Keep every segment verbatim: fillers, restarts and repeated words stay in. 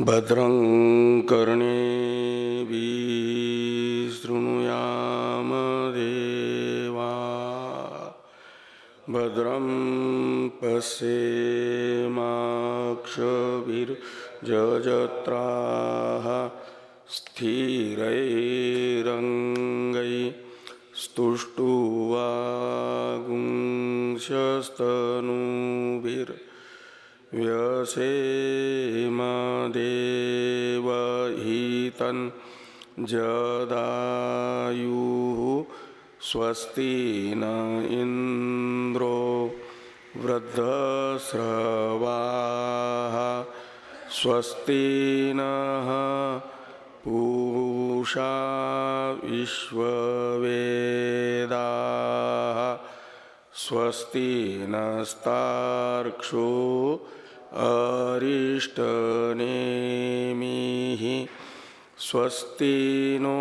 भद्रं कर्णेभिः शृणुयाम देवा भद्रं पश्येमाक्षभिर्यजत्राः स्थिरैरङ्गैस्तुष्टुवागुंशस्तनूभिर् व्यसेम देवहितं जदायुः स्वस्ति न इंद्रो वृद्धश्रवाः स्वस्ति नः पूषा विश्ववेदाः स्वस्ति नस्तार्क्ष्यो अरिष्टनेमिः स्वस्ति नो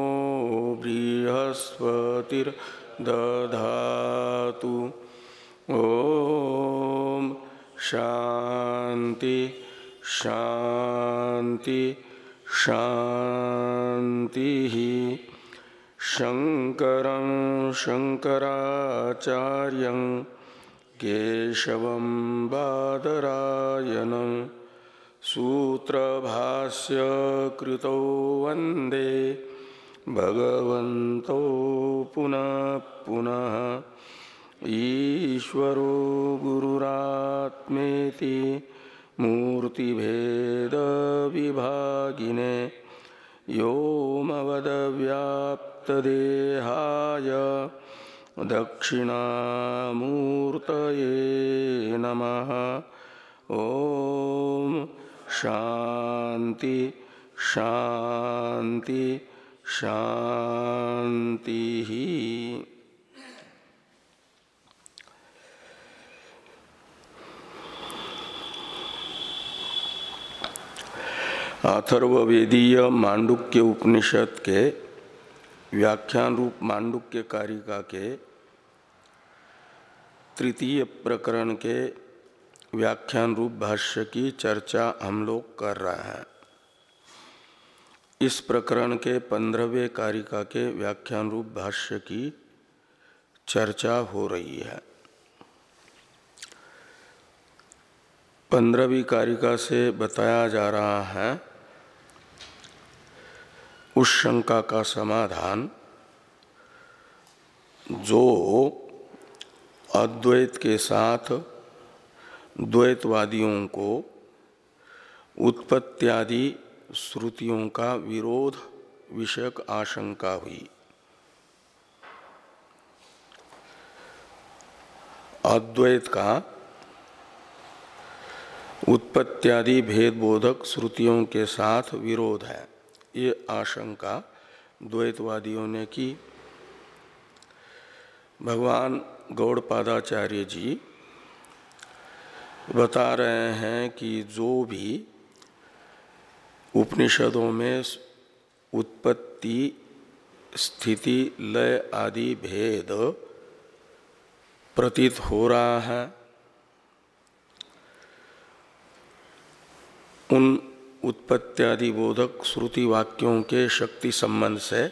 बृहस्पतिर्दधातु ओम शांति शांति शांति। शंकरं शंकराचार्यं केशवं बादरायणं सूत्रभाष्य कृतो वंदे भगवन्तो पुनः पुनः। ईश्वरो गुरुरात्मेति मूर्तिभेद विभागिने व्योमवद्व्याप्तदेहाय दक्षिणामूर्तये नमः। ओम शांति शांति शांति। अथर्ववेदीय मांडुक्य उपनिषद के व्याख्यान रूप मांडुक्य कारिका के तृतीय प्रकरण के व्याख्यान रूप भाष्य की चर्चा हम लोग कर रहे हैं। इस प्रकरण के पंद्रहवें कारिका के व्याख्यान रूप भाष्य की चर्चा हो रही है। पंद्रहवीं कारिका से बताया जा रहा है उस शंका का समाधान जो अद्वैत के साथ द्वैतवादियों को उत्पत्त्यादि श्रुतियों का विरोध विषयक आशंका हुई। अद्वैत का उत्पत्त्यादि भेदबोधक श्रुतियों के साथ विरोध है, ये आशंका द्वैतवादियों ने की। भगवान गौड़पादाचार्य जी बता रहे हैं कि जो भी उपनिषदों में उत्पत्ति स्थिति लय आदि भेद प्रतीत हो रहा है, उन उत्पत्त्यादि बोधक श्रुति वाक्यों के शक्ति संबंध से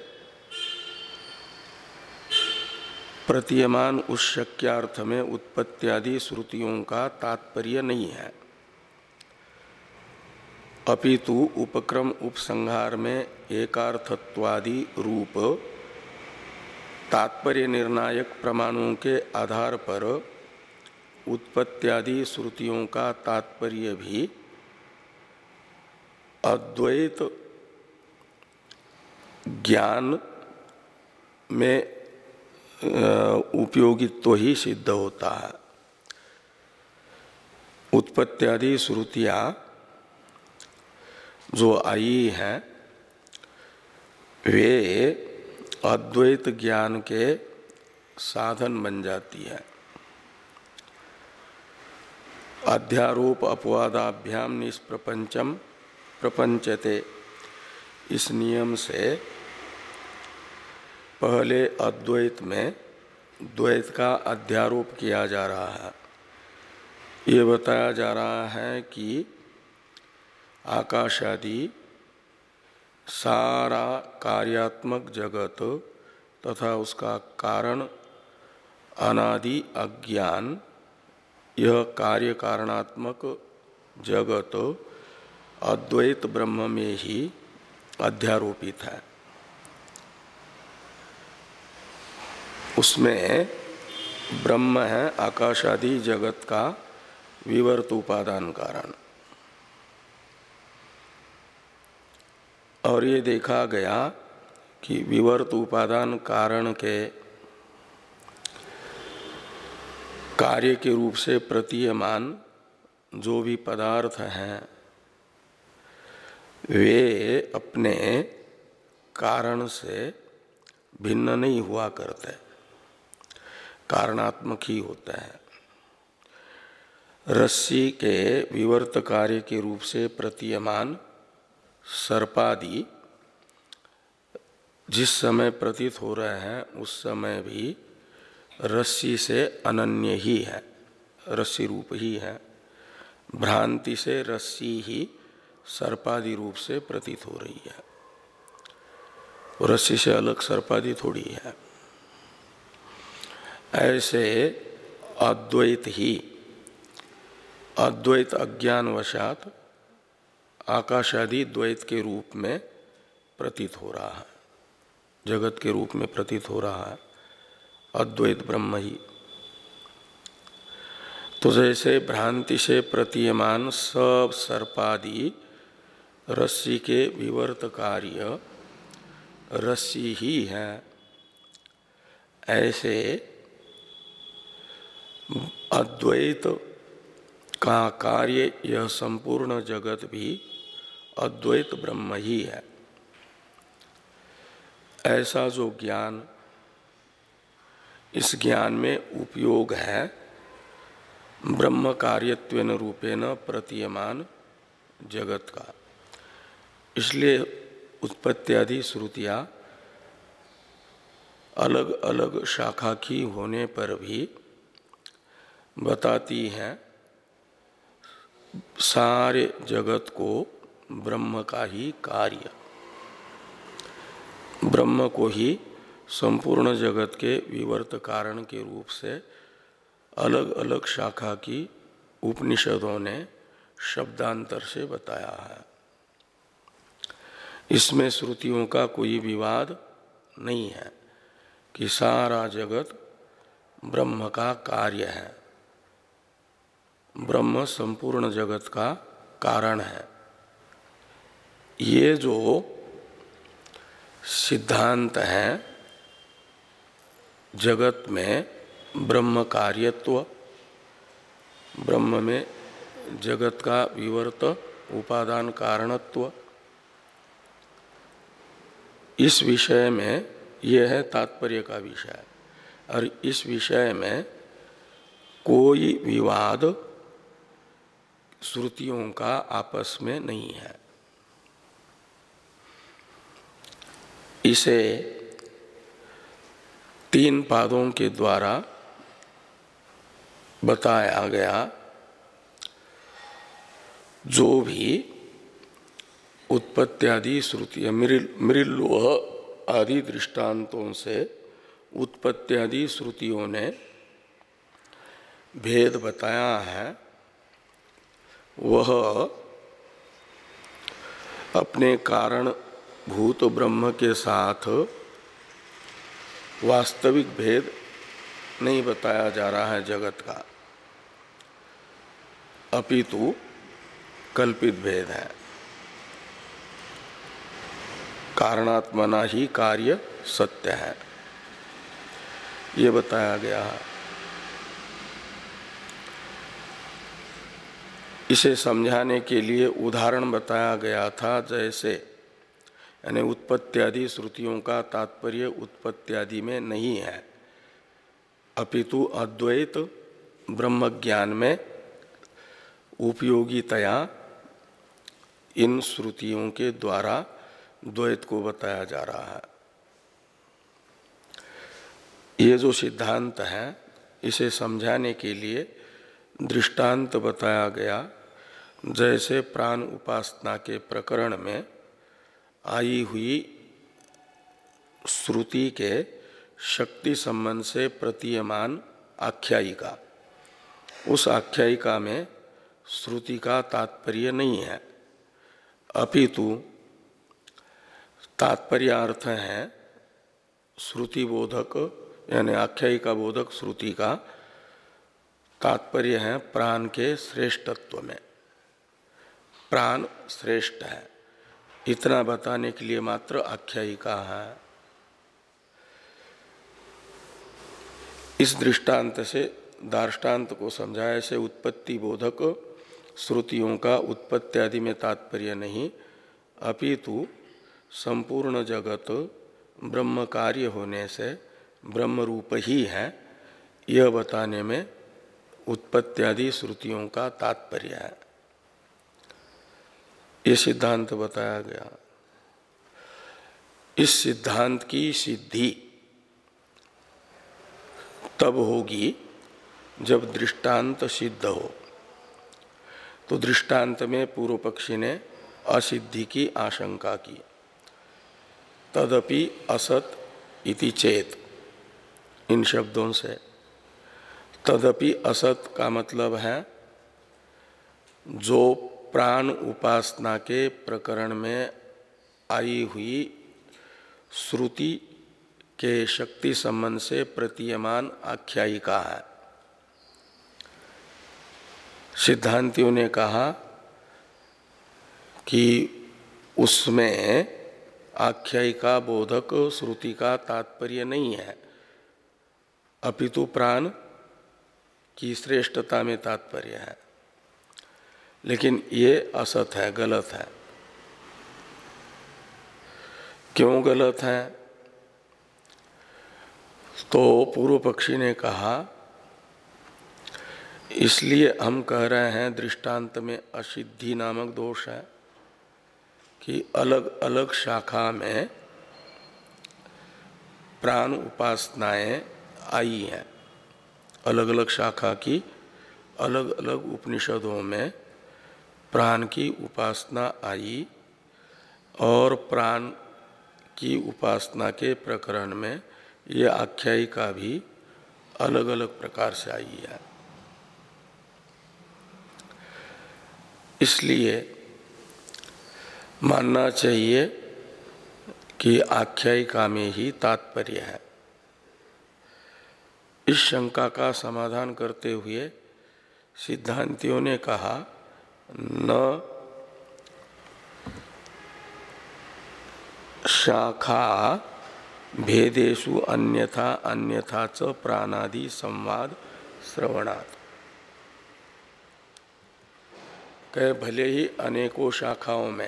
प्रतीयमान उस शक्यार्थ में उत्पत्त्यादि श्रुतियों का तात्पर्य नहीं है, अपितु उपक्रम उपसंहार में एकार्थत्वादि रूप तात्पर्य निर्णायक प्रमाणों के आधार पर उत्पत्त्यादि श्रुतियों का तात्पर्य भी अद्वैत ज्ञान में उपयोगित्व ही सिद्ध होता है। उत्पत्त्यादि श्रुतियां जो आई हैं वे अद्वैत ज्ञान के साधन बन जाती है। अध्यारोप अपवादाभ्याम निष्प्रपंचम प्रपंचते, इस नियम से पहले अद्वैत में द्वैत का अध्यारोप किया जा रहा है। ये बताया जा रहा है कि आकाशादि सारा कार्यात्मक जगत तथा उसका कारण अनादि अज्ञान, यह कार्य कारणात्मक जगत अद्वैत ब्रह्म में ही अध्यारोपित है। उसमें ब्रह्म है आकाशादि जगत का विवर्त उपादान कारण। और ये देखा गया कि विवर्त उपादान कारण के कार्य के रूप से प्रतीयमान जो भी पदार्थ हैं वे अपने कारण से भिन्न नहीं हुआ करते, कारणात्मक ही होते हैं। रस्सी के विवर्त कार्य के रूप से प्रतीयमान सर्पादि जिस समय प्रतीत हो रहे हैं उस समय भी रस्सी से अनन्य ही है, रस्सी रूप ही है। भ्रांति से रस्सी ही सर्पादि रूप से प्रतीत हो रही है, रस्सी से अलग सर्पादि थोड़ी है। ऐसे अद्वैत ही अद्वैत अज्ञानवशात आकाशादि द्वैत के रूप में प्रतीत हो रहा है, जगत के रूप में प्रतीत हो रहा है अद्वैत ब्रह्म ही। तो जैसे भ्रांति से प्रतीयमान सब सर्पादि रस्सी के विवर्त कार्य रस्सी ही है, ऐसे अद्वैत का कार्य यह संपूर्ण जगत भी अद्वैत ब्रह्म ही है। ऐसा जो ज्ञान, इस ज्ञान में उपयोग है ब्रह्म कार्यत्वेन रूपेण प्रतीयमान जगत का। इसलिए उत्पत्त्यादि श्रुतियां अलग अलग शाखा की होने पर भी बताती हैं सारे जगत को ब्रह्म का ही कार्य, ब्रह्म को ही संपूर्ण जगत के विवर्त कारण के रूप से अलग अलग शाखा की उपनिषदों ने शब्दांतर से बताया है। इसमें श्रुतियों का कोई विवाद नहीं है कि सारा जगत ब्रह्म का कार्य है, ब्रह्म संपूर्ण जगत का कारण है। ये जो सिद्धांत है जगत में ब्रह्म कार्यत्व, ब्रह्म में जगत का विवर्त उपादान कारणत्व, इस विषय में यह है तात्पर्य का विषय। और इस विषय में कोई विवाद श्रुतियों का आपस में नहीं है। इसे तीन पादों के द्वारा बताया गया। जो भी उत्पत्त्यादि श्रुतियां मृल्लोह आदि दृष्टांतों से उत्पत्त्यादि श्रुतियों ने भेद बताया है, वह अपने कारण भूत ब्रह्म के साथ वास्तविक भेद नहीं बताया जा रहा है जगत का, अपितु कल्पित भेद है। कारणात्मना ही कार्य सत्य है, ये बताया गया है। इसे समझाने के लिए उदाहरण बताया गया था। जैसे यानी उत्पत्त्यादि श्रुतियों का तात्पर्य उत्पत्त्यादि में नहीं है, अपितु अद्वैत ब्रह्म ज्ञान में उपयोगितया इन श्रुतियों के द्वारा द्वैत को बताया जा रहा है। ये जो सिद्धांत है इसे समझाने के लिए दृष्टांत बताया गया। जैसे प्राण उपासना के प्रकरण में आई हुई श्रुति के शक्ति संबंध से प्रतीयमान आख्यायिका, उस आख्यायिका में श्रुति का तात्पर्य नहीं है, अपितु तात्पर्य अर्थ है श्रुति बोधक यानी आख्यायिका बोधक श्रुति का तात्पर्य है प्राण के श्रेष्ठत्व में, प्राण श्रेष्ठ है इतना बताने के लिए मात्र आख्यायिका है। इस दृष्टांत से दार्ष्टान्त को समझाया से उत्पत्ति बोधक श्रुतियों का उत्पत्ति आदि में तात्पर्य नहीं, अपितु संपूर्ण जगत ब्रह्म कार्य होने से ब्रह्म रूप ही है, यह बताने में उत्पत्ति आदि श्रुतियों का तात्पर्य है। ये सिद्धांत बताया गया। इस सिद्धांत की सिद्धि तब होगी जब दृष्टांत सिद्ध हो। तो दृष्टांत में पूर्व पक्षी ने असिद्धि की आशंका की, तदपि असत इति चेत, इन शब्दों से तदपि असत का मतलब है जो प्राण उपासना के प्रकरण में आई हुई श्रुति के शक्ति संबंध से प्रतीयमान आख्यायिका है। सिद्धांतियों ने कहा कि उसमें आख्यायिका बोधक श्रुति का तात्पर्य नहीं है, अपितु प्राण की श्रेष्ठता में तात्पर्य है। लेकिन ये असत है, गलत है। क्यों गलत है? तो पूर्व पक्षी ने कहा इसलिए हम कह रहे हैं दृष्टांत में असिद्धि नामक दोष है कि अलग अलग शाखा में प्राण उपासनाएं आई हैं, अलग अलग शाखा की अलग अलग उपनिषदों में प्राण की उपासना आई और प्राण की उपासना के प्रकरण में ये आख्यायिका भी अलग अलग प्रकार से आई है। इसलिए मानना चाहिए कि आख्यायिका में ही तात्पर्य है। इस शंका का समाधान करते हुए सिद्धांतियों ने कहा न शाखा भेदेषु अन्यथा अन्यथा च प्राणादि संवाद श्रवणात्, कहे भले ही अनेकों शाखाओं में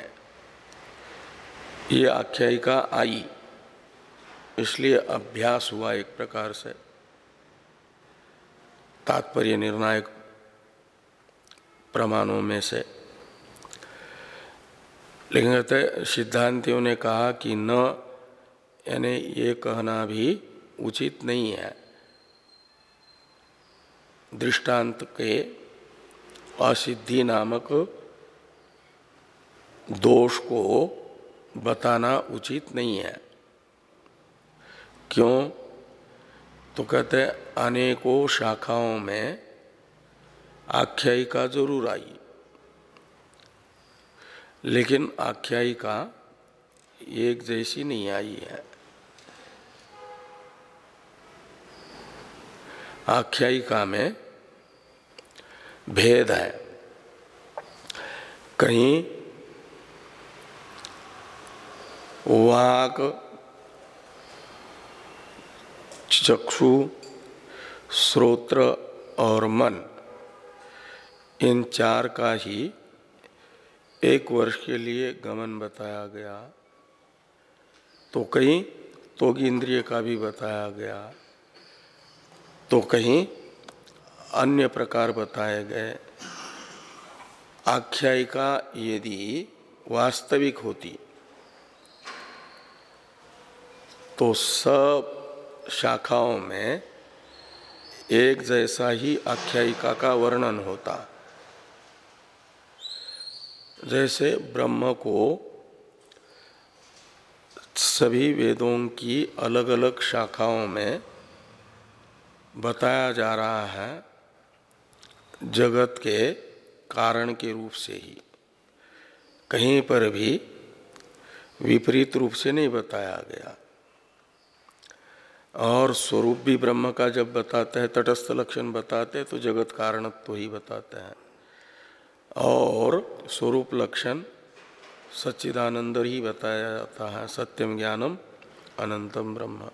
ये आख्यायिका आई, इसलिए अभ्यास हुआ एक प्रकार से तात्पर्य निर्णायक प्रमाणों में से। लेकिन कहते सिद्धांतियों ने कहा कि न, यानी ये कहना भी उचित नहीं है। दृष्टांत के असिद्धि नामक दोष को बताना उचित नहीं है। क्यों? तो कहते अनेकों शाखाओं में आख्यायिका जरूर आई, लेकिन आख्यायिका एक जैसी नहीं आई है। आख्यायिका में भेद है। कहीं वाक, चक्षु, श्रोत्र और मन, इन चार का ही एक वर्ष के लिए गमन बताया गया, तो कहीं त्वग इंद्रिय का भी बताया गया, तो कहीं अन्य प्रकार बताए गए। आख्यायिका यदि वास्तविक होती तो सब शाखाओं में एक जैसा ही आख्यायिका का वर्णन होता, जैसे ब्रह्म को सभी वेदों की अलग अलग शाखाओं में बताया जा रहा है जगत के कारण के रूप से ही, कहीं पर भी विपरीत रूप से नहीं बताया गया। और स्वरूप भी ब्रह्म का जब बताते हैं, तटस्थ लक्षण बताते हैं तो जगत कारणत्व तो ही बताते हैं, और स्वरूप लक्षण सच्चिदानंद ही बताया जाता है, सत्यम ज्ञानम अनंतम ब्रह्म।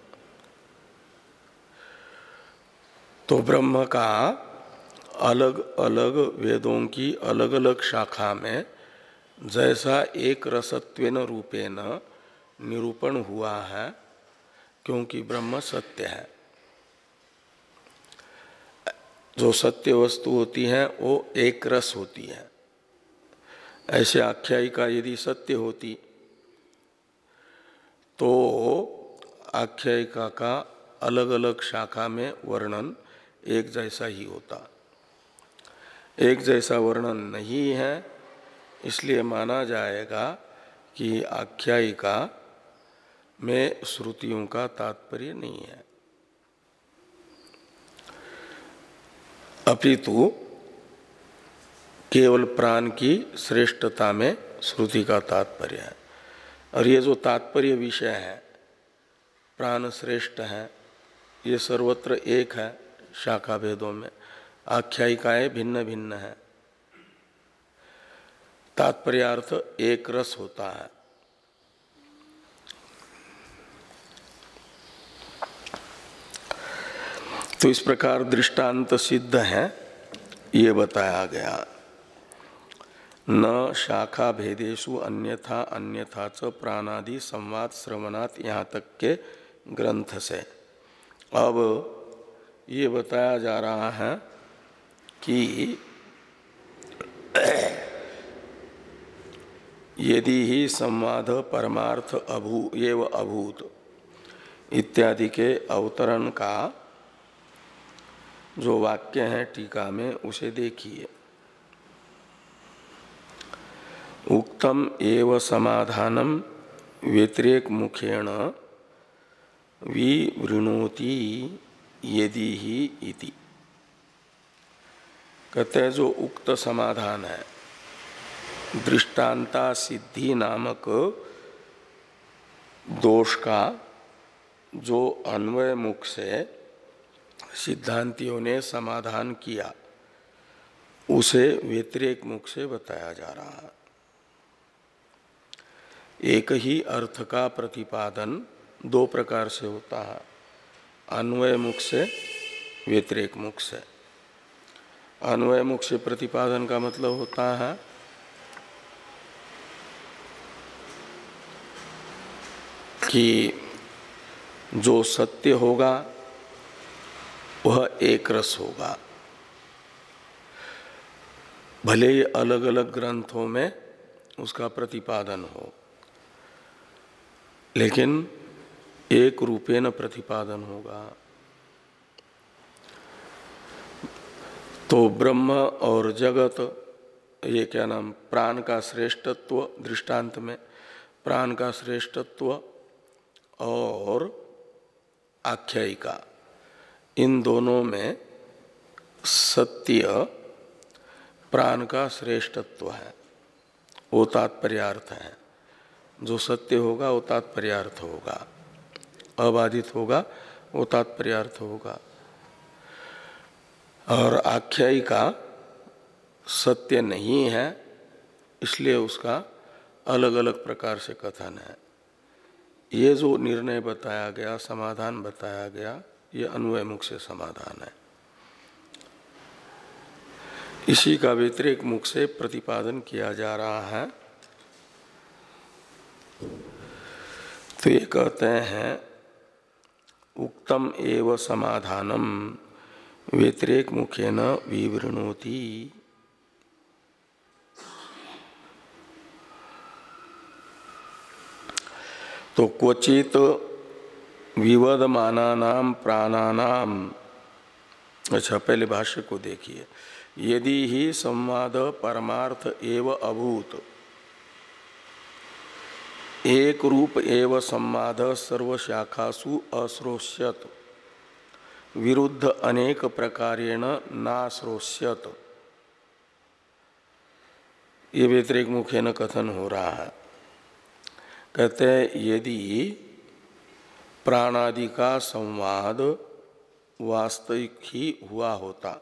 तो ब्रह्म का अलग अलग वेदों की अलग अलग शाखा में जैसा एक रसत्वेन रूपेण निरूपण हुआ है, क्योंकि ब्रह्म सत्य है। जो सत्य वस्तु होती है वो एक रस होती है। ऐसे आख्यायिका यदि सत्य होती तो आख्यायिका का अलग अलग शाखा में वर्णन एक जैसा ही होता। एक जैसा वर्णन नहीं है, इसलिए माना जाएगा कि आख्यायिका में श्रुतियों का तात्पर्य नहीं है, अपितु केवल प्राण की श्रेष्ठता में श्रुति का तात्पर्य है। और ये जो तात्पर्य विषय है, प्राण श्रेष्ठ है, ये सर्वत्र एक है। शाखा भेदों में आख्यायिकाएं भिन्न भिन्न है, तात्पर्यार्थ एक रस होता है। तो इस प्रकार दृष्टांत सिद्ध है, ये बताया गया। न शाखा भेदेषु अन्यथा अन्यथा च प्राणादि संवाद श्रवणात्, यहाँ तक के ग्रंथ से। अब ये बताया जा रहा है कि यदि ही संवाद परमार्थ अभू एव अभूत इत्यादि के अवतरण का जो वाक्य है टीका में, उसे देखिए। उक्तम एव समाधानम व्यतिरेक मुखेण विवृणोति यदि ही इति। कहते हैं जो उक्त समाधान है, दृष्टांता सिद्धि नामक दोष का जो अन्वय मुख से सिद्धांतियों ने समाधान किया, उसे व्यतिरेक मुख से बताया जा रहा है। एक ही अर्थ का प्रतिपादन दो प्रकार से होता है, अन्वय मुख से, व्यतिरेक मुख से। अन्वय मुख से प्रतिपादन का मतलब होता है कि जो सत्य होगा वह एक रस होगा, भले ही अलग अलग ग्रंथों में उसका प्रतिपादन हो, लेकिन एक रूपेण प्रतिपादन होगा। तो ब्रह्म और जगत, ये क्या नाम, प्राण का श्रेष्ठत्व दृष्टांत में, प्राण का श्रेष्ठत्व और आख्यायिका, इन दोनों में सत्य प्राण का श्रेष्ठत्व है, वो तात्पर्यार्थ है। जो सत्य होगा वो तात्पर्यार्थ होगा, अबाधित होगा वो तात्पर्यार्थ होगा। और आख्यायिका सत्य नहीं है, इसलिए उसका अलग अलग प्रकार से कथन है। ये जो निर्णय बताया गया, समाधान बताया गया, ये अन्वय मुख से समाधान है। इसी का व्यतिरेक मुख से प्रतिपादन किया जा रहा है। तो ये कहते हैं उक्तम एव समाधानम व्यतिरेक मुखेन विवृणोति। तो क्वचित विवदमानानाम प्राणानाम, अच्छा पहले भाष्य को देखिए। यदि ही संवाद परमार्थ एव अभूत, एक रूप एव संवाद सर्वशाखासु अश्रोष्यत विरुद्ध अनेक प्रकारेण नाश्रोष्यत। ये व्यतिरेक मुखेन कथन हो रहा है। कहते हैं यदि प्राणादि का संवाद वास्तविक ही हुआ होता,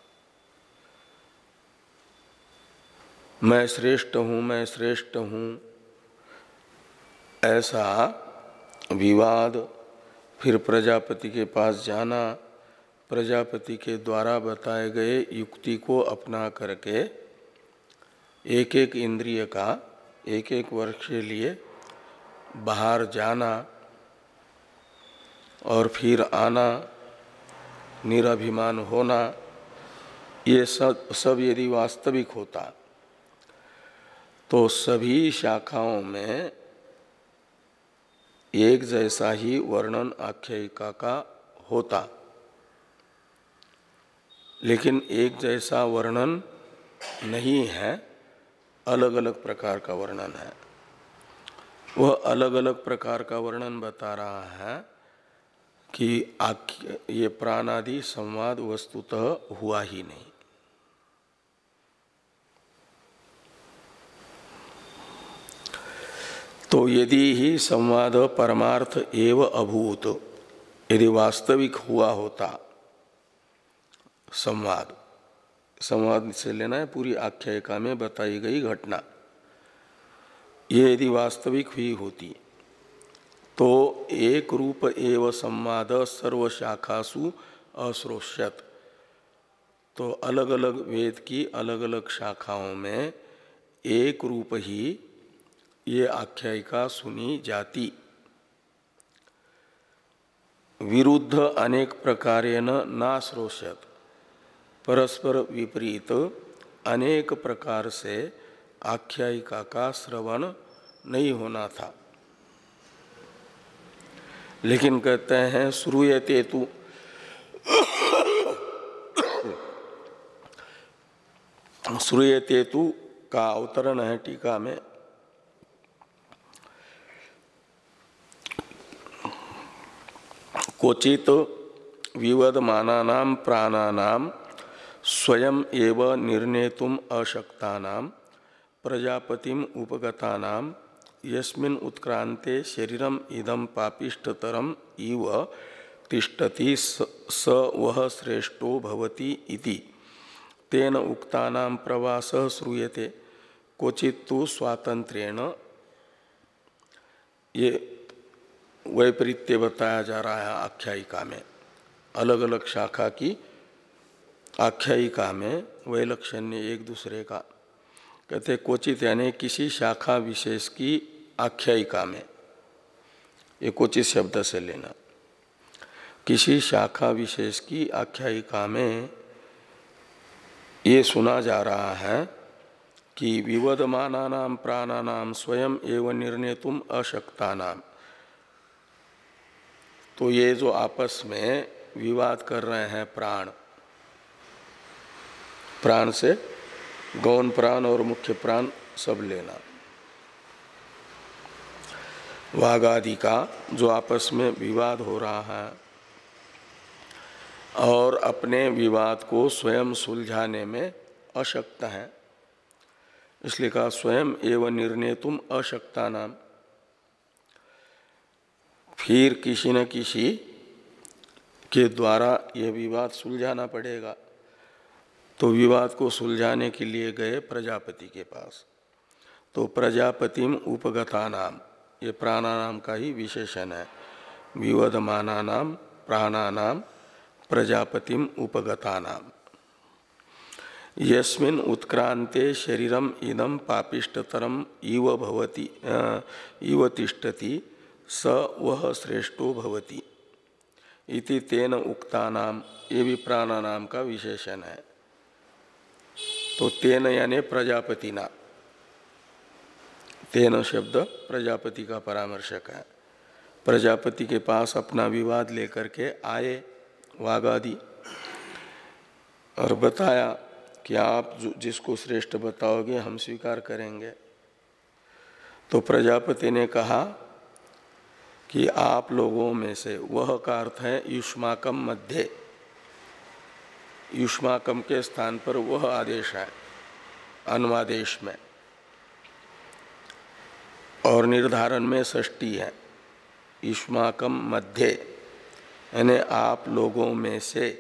मैं श्रेष्ठ हूँ मैं श्रेष्ठ हूँ ऐसा विवाद, फिर प्रजापति के पास जाना, प्रजापति के द्वारा बताए गए युक्ति को अपना करके एक एक इंद्रिय का एक एक वर्ष के लिए बाहर जाना और फिर आना, निराभिमान होना, ये सब सब यदि वास्तविक होता तो सभी शाखाओं में एक जैसा ही वर्णन आख्यायिका का होता। लेकिन एक जैसा वर्णन नहीं है, अलग अलग प्रकार का वर्णन है। वह अलग अलग प्रकार का वर्णन बता रहा है कि ये प्राणादि संवाद वस्तुतः हुआ ही नहीं। तो यदि ही संवाद परमार्थ एव अभूत, यदि वास्तविक हुआ होता संवाद, संवाद से लेना है पूरी आख्यायिका में बताई गई घटना, ये यदि वास्तविक हुई होती तो एक रूप एव संवाद सर्व शाखासु अश्रोष्यत, तो अलग अलग वेद की अलग अलग शाखाओं में एक रूप ही ये आख्यायिका सुनी जाती। विरुद्ध अनेक प्रकारेण नाश्रोष्यत, परस्पर विपरीत अनेक प्रकार से आख्यायिका का श्रवण नहीं होना था। लेकिन कहते हैं श्रूयते तु, श्रूयते तु का अवतरण है टीका में, क्वचित विवदमानानां प्राणानां स्वयं एव निर्णेतुम अशक्तानां प्रजापतिम उपगतानां यस्मिन् उत्क्रांते शरीरम इदं पापिष्ठतरम इव तिष्ठति स वह श्रेष्ठो भवति इति तेन उक्तानां प्रवासः श्रूयते क्वचित् तु स्वातंत्र्येण। ये वैपरीत्य बताया जा रहा है आख्यायिका में, अलग अलग शाखा की आख्यायिका में वैलक्षण्य एक दूसरे का। कहते क्वचित यानी किसी शाखा विशेष की आख्यायिका में, ये क्वचित शब्द से लेना, किसी शाखा विशेष की आख्यायिका में ये सुना जा रहा है कि विवदमानानां प्राणानां स्वयं एव निर्णेतुम अशक्तानां, तो ये जो आपस में विवाद कर रहे हैं प्राण, प्राण से गौण प्राण और मुख्य प्राण सब लेना, वाग आदि का जो आपस में विवाद हो रहा है और अपने विवाद को स्वयं सुलझाने में अशक्त है, इसलिए कहा स्वयं एवं निर्णेतुम अशक्ता नाम। फिर किसी न किसी के द्वारा यह विवाद सुलझाना पड़ेगा। तो विवाद को सुलझाने के लिए गए प्रजापति के पास, तो प्रजापतिम उपगता नाम, ये प्राणानाम का ही विशेषण है, विवदमाना नाम प्राणानाम प्रजापतिम उपगता नाम। यस्मिन् उत्क्रांते शरीरम इदम पापिष्ठतरम इव भवति इव तिष्ठति स वह श्रेष्ठो भवति इति तेन उक्तानाम, ये भी प्राणानाम का विशेषण है। तो तेन यानी प्रजापति ना, तेन शब्द प्रजापति का परामर्शक है। प्रजापति के पास अपना विवाद लेकर के आए वाग आदि और बताया कि आप जिसको श्रेष्ठ बताओगे हम स्वीकार करेंगे। तो प्रजापति ने कहा कि आप लोगों में से, वह का अर्थ है युष्माकम मध्य, युष्माकम के स्थान पर वह आदेश है अन्वादेश में, और निर्धारण में षष्ठी है। युष्माकम मध्य यानी आप लोगों में से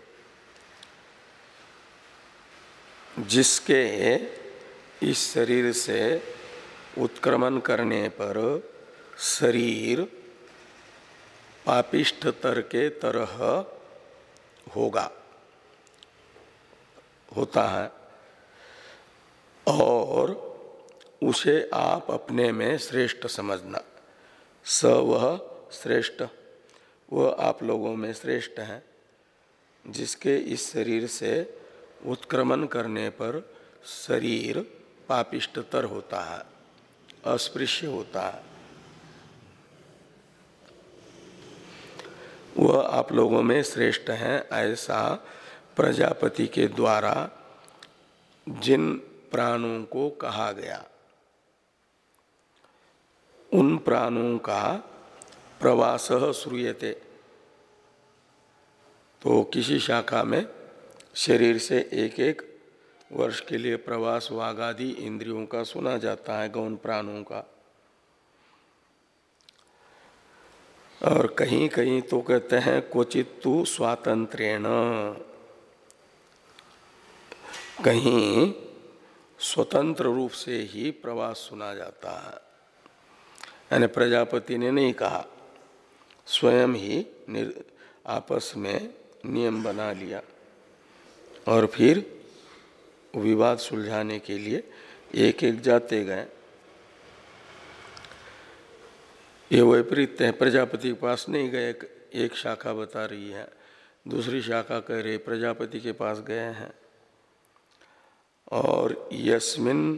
जिसके इस शरीर से उत्क्रमण करने पर शरीर पापिष्ठ तर के तरह होगा, होता है, और उसे आप अपने में श्रेष्ठ समझना। स वह श्रेष्ठ, वह आप लोगों में श्रेष्ठ है जिसके इस शरीर से उत्क्रमण करने पर शरीर पापिष्ठतर होता है, अस्पृश्य होता है। वह आप लोगों में श्रेष्ठ है, ऐसा प्रजापति के द्वारा जिन प्राणों को कहा गया, उन प्राणों का प्रवासः श्रूयते। तो किसी शाखा में शरीर से एक एक वर्ष के लिए प्रवास वागादि इंद्रियों का सुना जाता है, गौण प्राणों का। और कहीं कहीं तो कहते हैं क्वचित तु स्वातंत्रेण, कहीं स्वतंत्र रूप से ही प्रवास सुना जाता है। यानी प्रजापति ने नहीं कहा, स्वयं ही आपस में नियम बना लिया और फिर विवाद सुलझाने के लिए एक एक जाते गए। ये वैपरीत है, प्रजापति के पास नहीं गए, एक शाखा बता रही है, दूसरी शाखा कह रही प्रजापति के पास गए हैं। और यस्मिन्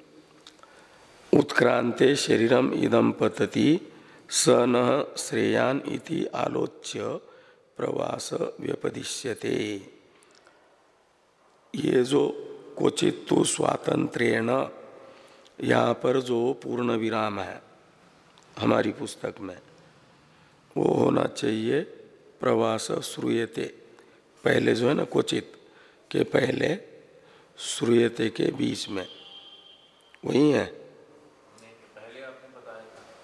उत्क्रांते शरीरम इदम पतति स न श्रेयान इति आलोच्य प्रवास व्यपदिश्यते। ये जो क्वचित तु स्वातंत्रेण, यहाँ पर जो पूर्ण विराम है हमारी पुस्तक में, वो होना चाहिए प्रवास श्रूयते। पहले जो है ना क्वचित के पहले श्रूयते के बीच में वही है। पहले आपने बताया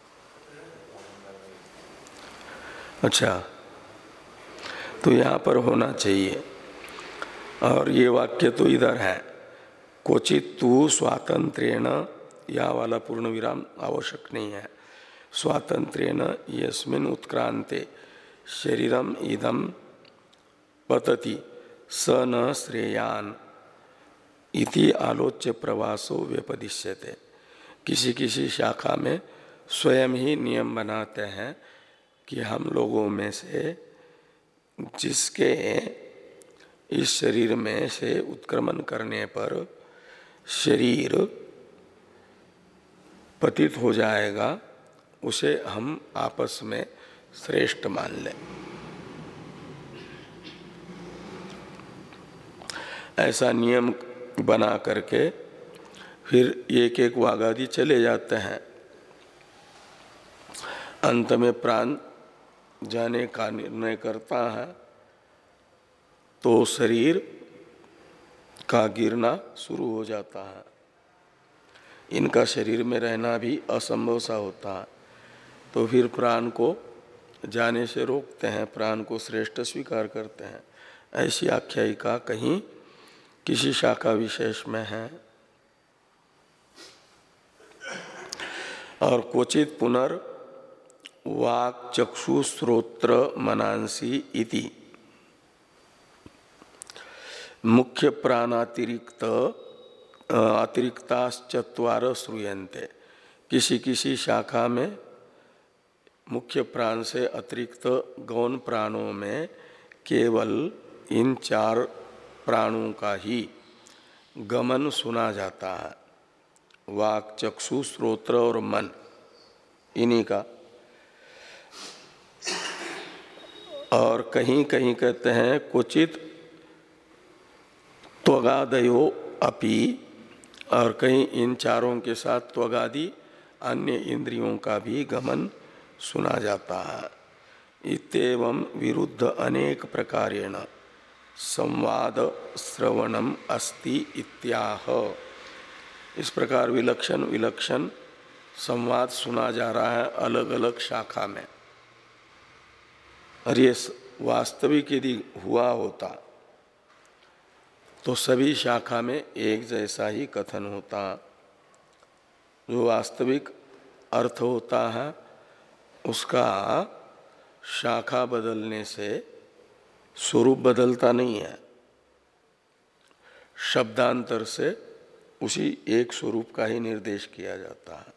था। अच्छा, तो यहाँ पर होना चाहिए। और ये वाक्य तो इधर है, क्वचित तु स्वातंत्रेण, या वाला पूर्ण विराम आवश्यक नहीं है। स्वातंत्रेण यस्मिन् उत्क्रांते शरीरम इदम पतति स न श्रेयान इति आलोच्य प्रवासो व्यपदिश्यते। किसी किसी शाखा में स्वयं ही नियम बनाते हैं कि हम लोगों में से जिसके इस शरीर में से उत्क्रमण करने पर शरीर पतित हो जाएगा, उसे हम आपस में श्रेष्ठ मान लें। ऐसा नियम बना करके फिर एक एक वागादि चले जाते हैं। अंत में प्राण जाने का निर्णय करता है तो शरीर का गिरना शुरू हो जाता है। इनका शरीर में रहना भी असंभव सा होता है, तो फिर प्राण को जाने से रोकते हैं, प्राण को श्रेष्ठ स्वीकार करते हैं। ऐसी आख्यायिका कहीं किसी शाखा विशेष में है। और क्वचित पुनर् वाक् चक्षु श्रोत्र मनांसी इति मुख्य प्राणातिरिक्त अतिरिक्ताश्चत्वार श्रूयन्ते। किसी किसी शाखा में मुख्य प्राण से अतिरिक्त गौण प्राणों में केवल इन चार प्राणों का ही गमन सुना जाता है, वाक् चक्षु श्रोत्र और मन, इन्हीं का। और कहीं कहीं कहते हैं क्वचित त्वगादयो अपि, और कहीं इन चारों के साथ त्वगादि अन्य इंद्रियों का भी गमन सुना जाता है। इत्येवं विरुद्ध अनेक प्रकारेण संवाद श्रवणम अस्ति इत्याह। इस प्रकार विलक्षण विलक्षण संवाद सुना जा रहा है अलग अलग शाखा में। और ये वास्तविक यदि हुआ होता तो सभी शाखा में एक जैसा ही कथन होता। जो वास्तविक अर्थ होता है उसका शाखा बदलने से स्वरूप बदलता नहीं है, शब्दांतर से उसी एक स्वरूप का ही निर्देश किया जाता है।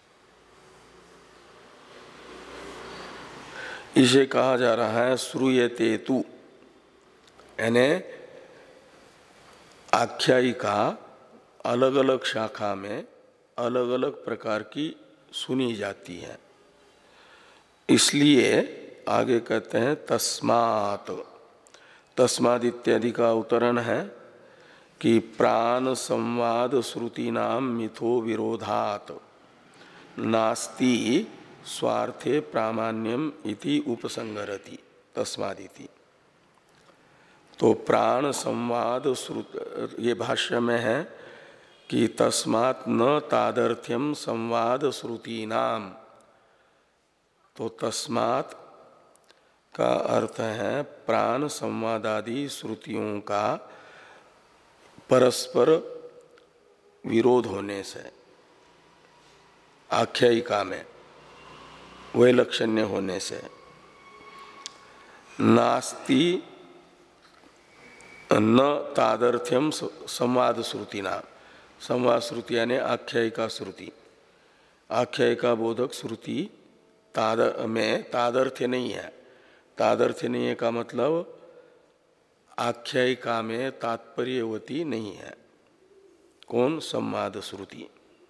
इसे कहा जा रहा है श्रूयते तु, यानी आख्यायिका अलग अलग शाखा में अलग अलग प्रकार की सुनी जाती है। इसलिए आगे कहते हैं तस्मात्। तस्मात् इत्यादि का उतरण है कि प्राण संवाद श्रुतीनाम मिथो विरोधात् नास्ति स्वार्थे प्रामाण्यम इति उपसंगरति तस्मादिति। तो प्राण संवाद श्रुत, ये भाष्य में है कि तस्मात् न तादर्थ्यम संवाद श्रुतीनाम। तो तस्मात् का अर्थ है प्राण संवादादि श्रुतियों का परस्पर विरोध होने से, आख्यायिका में वैलक्षण्य होने से। नास्ति न तादर्थ्यम संवाद श्रुतिना। संवाद श्रुति यानी आख्यायिका श्रुति, आख्यायिका बोधक श्रुति ताद में तादर्थ्य नहीं है। तादर्थ्य नहीं है का मतलब आख्यायिका में तात्पर्यवती नहीं है। कौन? संवाद श्रुति।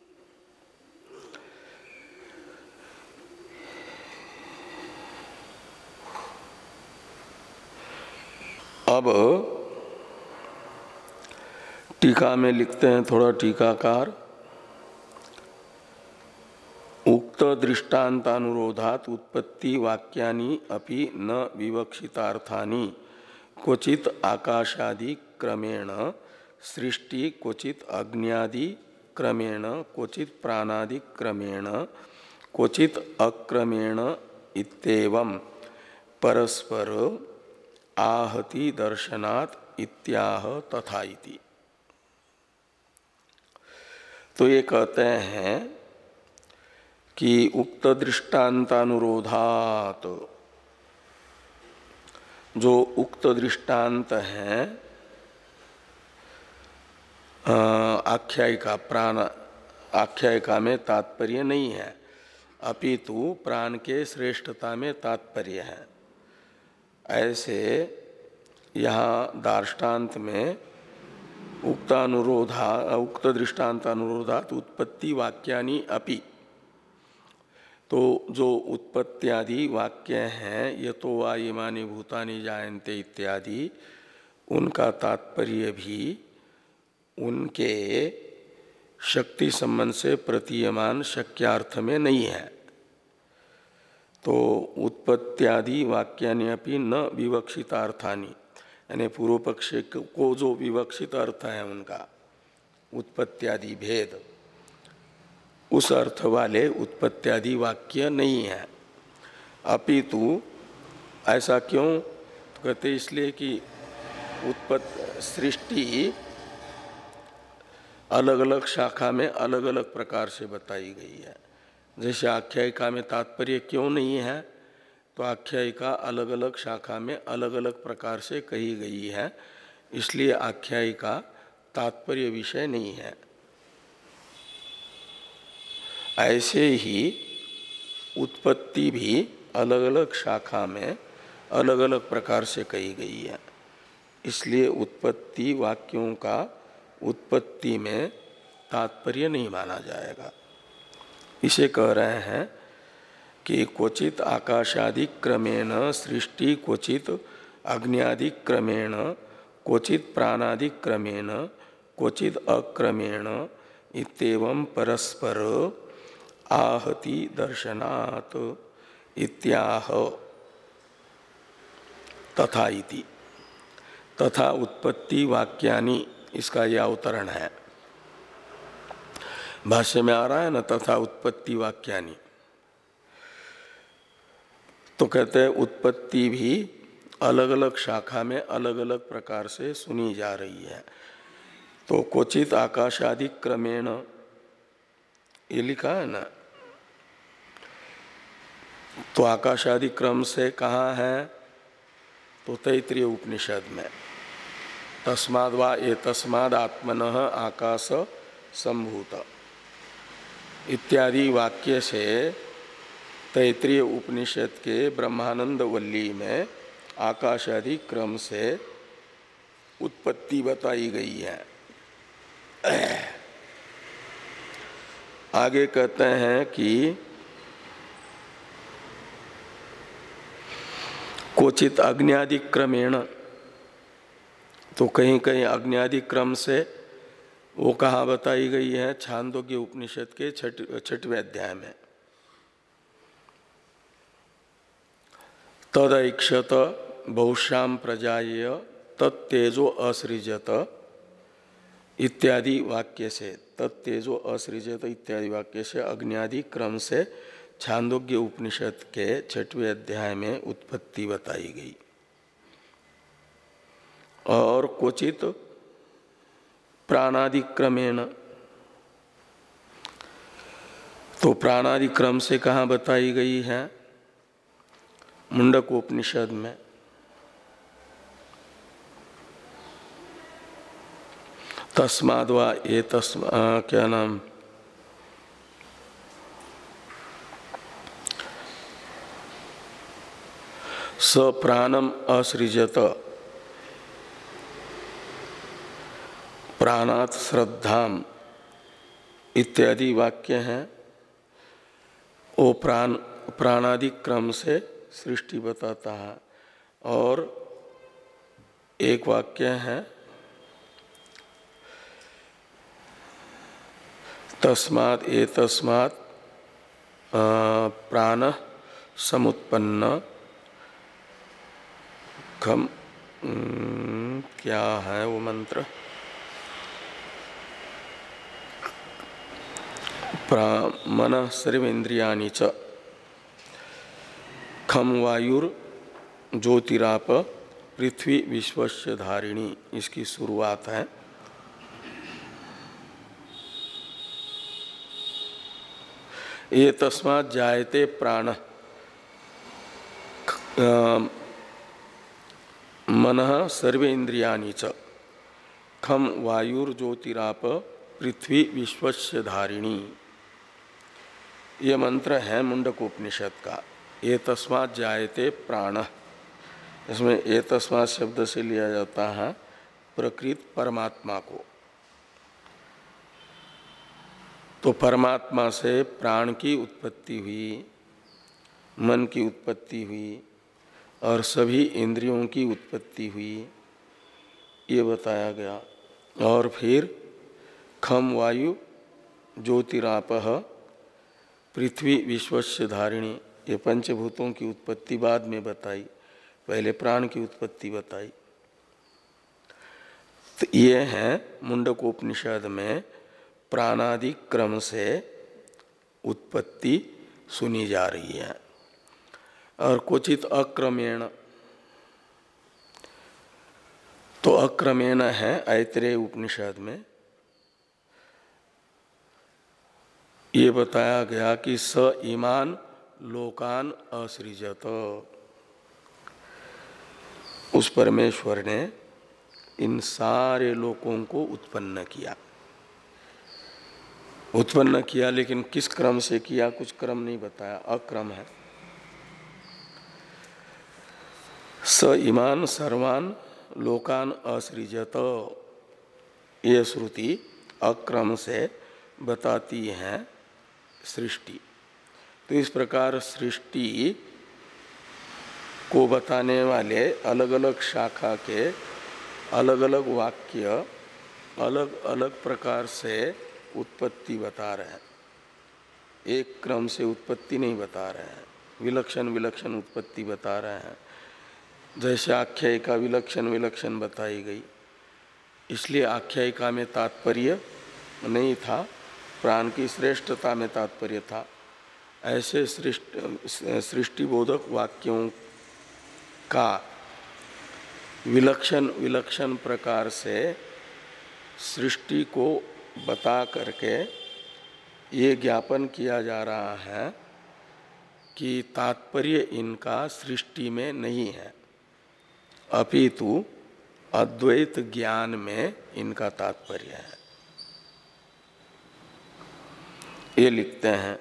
अब टीका में लिखते हैं थोड़ा टीकाकार, उक्त दृष्टान्तानुरोधात् उत्पत्ति वाक्यानि अपि न विवक्षितार्थानि क्वचित आकाशादि क्रमेण सृष्टि, क्वचित अग्न्यादि क्रमेण, क्वचित प्राणादि क्रमेण, क्वचित अक्रमेण इत्येवं परस्पर आहति दर्शनात् इत्याह तथा इति। तो ये कहते हैं कि उक्त दृष्टान्तानुरोधात्, जो उक्त दृष्टांत है आख्यायिका, प्राण आख्यायिका में तात्पर्य नहीं है, अपितु प्राण के श्रेष्ठता में तात्पर्य है। ऐसे यहाँ दार्ष्टान्त में उक्त अनुरोधा उक्त दृष्टान्त अनुरोधात् उत्पत्ति वाक्यानि अपि, तो जो उत्पत्त्यादि वाक्य हैं यतो वा इमानि भूतानि जायन्ते इत्यादि, उनका तात्पर्य भी उनके शक्ति संबंध से प्रतीयमान शक्यार्थ में नहीं है। तो उत्पत्त्यादि वाक्यानि अपि न विवक्षितार्थानि, यानी पूर्व पक्ष को जो विवक्षित अर्थ है उनका उत्पत्त्यादि भेद, उस अर्थ वाले उत्पत्त्यादि वाक्य नहीं है। अपितु ऐसा क्यों? तो कहते इसलिए कि उत्पत्ति सृष्टि अलग अलग शाखा में अलग अलग प्रकार से बताई गई है। जैसे आख्यायिका में तात्पर्य क्यों नहीं है, तो आख्यायिका अलग अलग शाखा में अलग अलग प्रकार से कही गई है, इसलिए आख्यायिका तात्पर्य विषय नहीं है। ऐसे ही उत्पत्ति भी अलग अलग शाखा में अलग अलग प्रकार से कही गई है, इसलिए उत्पत्ति वाक्यों का उत्पत्ति में तात्पर्य नहीं माना जाएगा। इसे कह रहे हैं कि क्वचित आकाशादि क्रमेण सृष्टि, क्वचित अग्न्यादि क्रमेण, क्वचित प्राणादि क्रमेण, क्वचित अक्रमेण इत्येवं परस्पर आहति दर्शनात् इत्याह तथा इति। तथा उत्पत्ति वाक्यानि, इसका यह अवतरण है। भाष्य में आ रहा है ना, तथा उत्पत्ति वाक्यानि। तो कहते हैं उत्पत्ति भी अलग अलग शाखा में अलग अलग प्रकार से सुनी जा रही है। तो क्वचित आकाशादि क्रमेण, ये लिखा है ना, तो आकाशादि क्रम से कहाँ है? तो तैत्तिरीय उपनिषद में तस्माद् वा ये तस्माद् आत्मनः आकाश संभूत इत्यादि वाक्य से तैत्तिरीय उपनिषद के ब्रह्मानंद वल्ली में आकाशादि क्रम से उत्पत्ति बताई गई है। आगे कहते हैं कि क्वचित अग्न्यादि क्रमेण, तो कहीं कहीं अग्न्यादि क्रम से वो कहाँ बताई गई है? छांदोग्य उपनिषद के छठ छठवें अध्याय में। तदैक्षत बहुश्याम प्रजाय तत्तेजो असृजत इत्यादि वाक्य से, तत्तेजो असृजत इत्यादि वाक्य से अग्न्यादि क्रम से छांदोग्य उपनिषद के छठवें अध्याय में उत्पत्ति बताई गई। और क्वचित प्राणादि क्रमेण, तो प्राणादि क्रम से कहाँ बताई गई है? मुंडक उपनिषद में। तस्माद् वा ये तस्मा क्या नाम स प्राणम असृजत, प्राणात् श्रद्धाम इत्यादि वाक्य हैं। वो प्राण प्राणादि क्रम से सृष्टि बताता है। और एक वाक्य है तस्मात् ए तस्मात् प्राण समुत्पन्न खम, क्या है वो मंत्र? मन सर्वेन्द्रियाणि च खम वायुर ज्योतिराप पृथ्वी विश्वस्य धारिणी, इसकी शुरुआत है। ये तस्मात् जायते प्राण मनः सर्वे इंद्रियाणि च खम वायुर ज्योतिराप पृथ्वी विश्वस्य धारिणी, ये मंत्र है मुंडक उपनिषद का। ये तस्मात् जायते प्राण, इसमें ये तस्मात् शब्द से लिया जाता है प्रकृत परमात्मा को। तो परमात्मा से प्राण की उत्पत्ति हुई, मन की उत्पत्ति हुई और सभी इंद्रियों की उत्पत्ति हुई, ये बताया गया। और फिर खम वायु ज्योतिरापः पृथ्वी विश्वस्य धारिणी, ये पंचभूतों की उत्पत्ति बाद में बताई, पहले प्राण की उत्पत्ति बताई। तो ये है मुंडकोपनिषद में प्राणादि क्रम से उत्पत्ति सुनी जा रही है। और क्वचित अक्रमेण, तो अक्रमेण है ऐतरेय उपनिषद में। ये बताया गया कि स ईमान लोकान असृजत, उस परमेश्वर ने इन सारे लोकों को उत्पन्न किया। उत्पन्न किया, लेकिन किस क्रम से किया, कुछ क्रम नहीं बताया, अक्रम है। स इमान सर्वान लोकान असृजत, ये श्रुति अक्रम से बताती है सृष्टि। तो इस प्रकार सृष्टि को बताने वाले अलग अलग शाखा के अलग अलग वाक्य अलग अलग प्रकार से उत्पत्ति बता रहे हैं। एक क्रम से उत्पत्ति नहीं बता रहे हैं, विलक्षण विलक्षण उत्पत्ति बता रहे हैं। जैसे आख्यायिका विलक्षण विलक्षण बताई गई, इसलिए आख्यायिका में तात्पर्य नहीं था, प्राण की श्रेष्ठता में तात्पर्य था। ऐसे सृष्टिबोधक वाक्यों का विलक्षण विलक्षण प्रकार से सृष्टि को बता करके ये ज्ञापन किया जा रहा है कि तात्पर्य इनका सृष्टि में नहीं है, अपितु अद्वैत ज्ञान में इनका तात्पर्य है। ये लिखते हैं,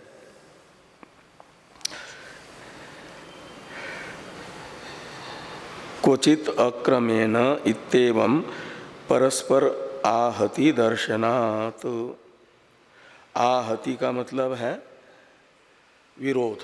क्वचित अक्रमेण इत्येवं परस्पर आहति दर्शनात्। आहति का मतलब है विरोध,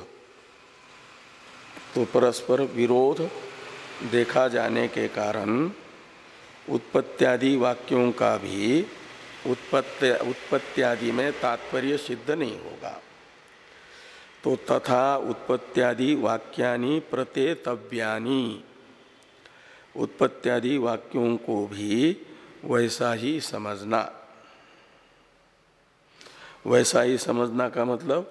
तो परस्पर विरोध देखा जाने के कारण उत्पत्त्यादि वाक्यों का भी उत्पत्ति उत्पत्त्यादि में तात्पर्य सिद्ध नहीं होगा। तो तथा उत्पत्त्यादि वाक्यानि प्रत्येतव्यानि, उत्पत्त्यादि वाक्यों को भी वैसा ही समझना। वैसा ही समझना का मतलब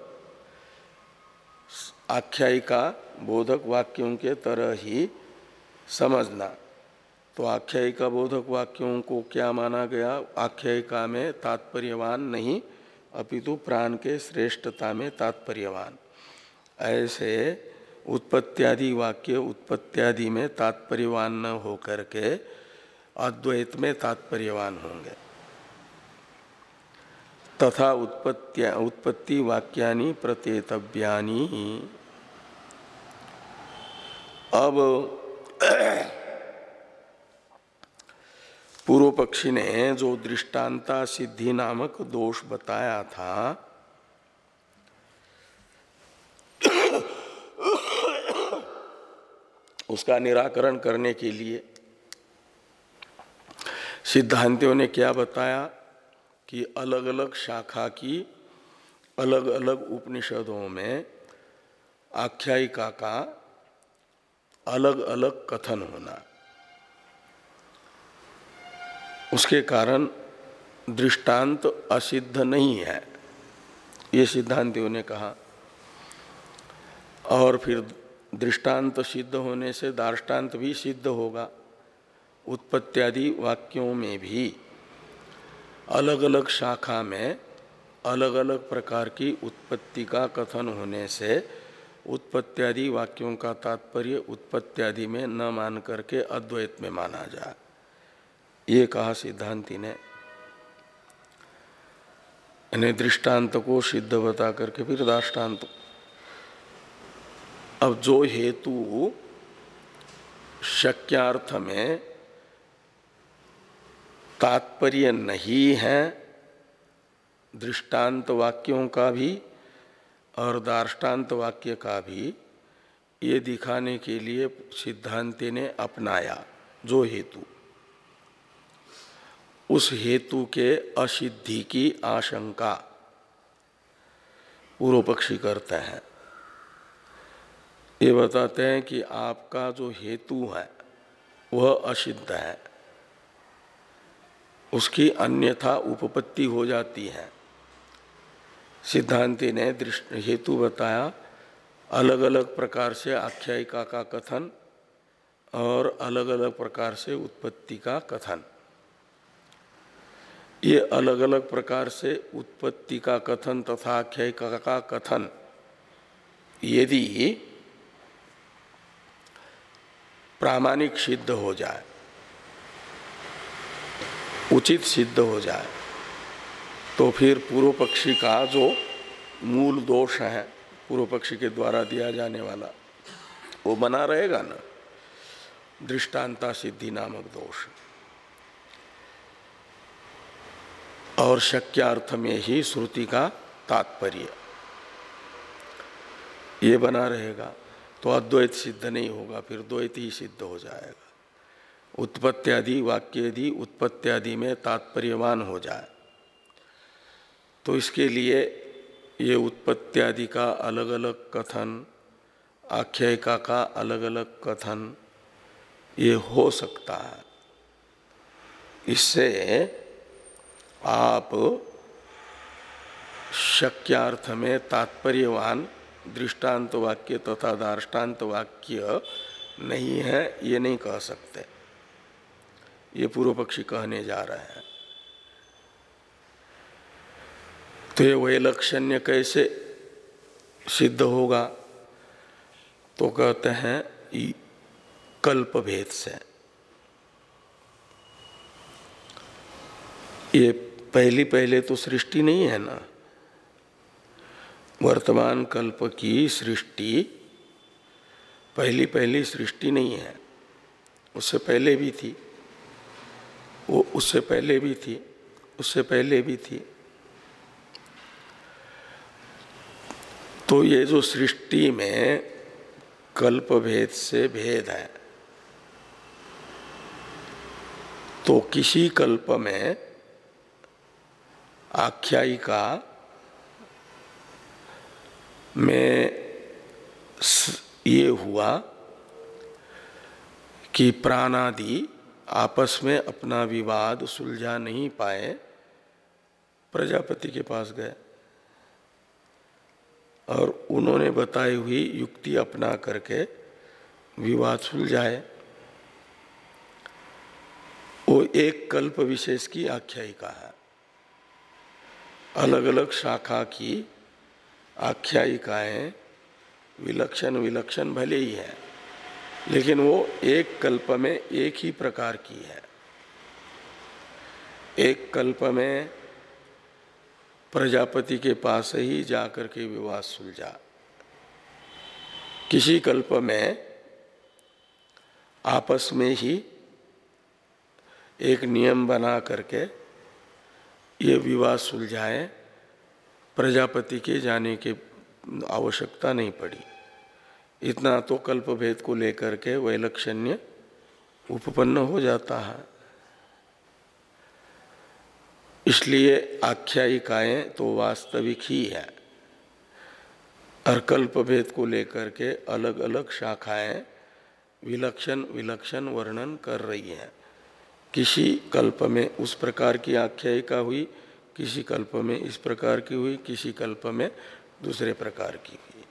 आख्यायिका बोधक वाक्यों के तरह ही समझना। तो आख्यायिका बोधक वाक्यों को क्या माना गया? आख्यायिका में तात्पर्यवान नहीं, अपितु प्राण के श्रेष्ठता में तात्पर्यवान। ऐसे उत्पत्त्यादि वाक्य उत्पत्त्यादि में तात्पर्यवान न होकर के अद्वैत में तात्पर्यवान होंगे। तथा उत्पत्ति उत्पत्ति वाक्यानि प्रत्येतव्यानि। अब पूर्व पक्षी ने जो दृष्टांता सिद्धि नामक दोष बताया था, उसका निराकरण करने के लिए सिद्धांतियों ने क्या बताया कि अलग अलग शाखा की अलग अलग उपनिषदों में आख्यायिका का अलग अलग कथन होना, उसके कारण दृष्टांत असिद्ध नहीं है, ये सिद्धांतियों ने कहा। और फिर दृष्टांत सिद्ध होने से दार्ष्टान्त भी सिद्ध होगा। उत्पत्त्यादि वाक्यों में भी अलग अलग शाखा में अलग अलग प्रकार की उत्पत्ति का कथन होने से उत्पत्त्यादि वाक्यों का तात्पर्य उत्पत्त्यादि में न मान करके अद्वैत में माना जाए, ये कहा सिद्धांति ने। इन्हें दृष्टांत को सिद्ध बता करके फिर दार्ष्टान्त। अब जो हेतु शक्यार्थ में तात्पर्य नहीं है दृष्टांत वाक्यों का भी और दार्ष्टान्त वाक्य का भी, ये दिखाने के लिए सिद्धांति ने अपनाया जो हेतु, उस हेतु के असिद्धि की आशंका पूर्व पक्षी करते हैं। ये बताते हैं कि आपका जो हेतु है वह असिद्ध है, उसकी अन्यथा उपपत्ति हो जाती है। सिद्धांति ने हेतु बताया अलग अलग प्रकार से आख्यायिका का कथन और अलग अलग प्रकार से उत्पत्ति का कथन। ये अलग अलग प्रकार से उत्पत्ति का कथन तथा आख्यायिका का कथन यदि प्रामाणिक सिद्ध हो जाए, उचित सिद्ध हो जाए, तो फिर पूर्व पक्षी का जो मूल दोष है पूर्व पक्षी के द्वारा दिया जाने वाला, वो बना रहेगा ना, दृष्टांता सिद्धि नामक दोष। और शक्यार्थ में ही श्रुति का तात्पर्य ये बना रहेगा, तो अद्वैत सिद्ध नहीं होगा, फिर द्वैत ही सिद्ध हो जाएगा। उत्पत्त्यादि वाक्य यदि उत्पत्त्यादि में तात्पर्यवान हो जाए तो इसके लिए ये उत्पत्त्यादि का अलग अलग कथन, आख्यायिका का अलग अलग कथन ये हो सकता है। इससे आप शक्यार्थ में तात्पर्यवान दृष्टांत वाक्य तथा दार्ष्टान्त वाक्य नहीं है ये नहीं कह सकते। ये पूर्व पक्षी कहने जा रहे हैं। तो ये वैलक्षण्य कैसे सिद्ध होगा? तो कहते हैं कल्प भेद से। ये पहली पहले तो सृष्टि नहीं है ना, वर्तमान कल्प की सृष्टि पहली पहली सृष्टि नहीं है, उससे पहले भी थी, वो उससे पहले भी थी, उससे पहले भी थी। तो ये जो सृष्टि में कल्प भेद से भेद है, तो किसी कल्प में आख्यायिका में ये हुआ कि प्राणादि आपस में अपना विवाद सुलझा नहीं पाए, प्रजापति के पास गए और उन्होंने बताई हुई युक्ति अपना करके विवाद सुलझाए। वो एक कल्प विशेष की आख्यायिका है। अलग अलग शाखा की आख्यायिकाएं विलक्षण विलक्षण भले ही है, लेकिन वो एक कल्प में एक ही प्रकार की है। एक कल्प में प्रजापति के पास ही जाकर के विवाद सुलझा, किसी कल्प में आपस में ही एक नियम बना करके ये विवाद सुलझाए, प्रजापति के जाने की आवश्यकता नहीं पड़ी। इतना तो कल्प भेद को लेकर के वैलक्षण्य उपपन्न हो जाता है। इसलिए आख्यायिकाएं तो वास्तविक ही है और कल्प भेद को लेकर के अलग अलग शाखाएं विलक्षण विलक्षण वर्णन कर रही हैं। किसी कल्प में उस प्रकार की आख्यायिका हुई, किसी कल्प में इस प्रकार की हुई, किसी कल्प में दूसरे प्रकार की हुई।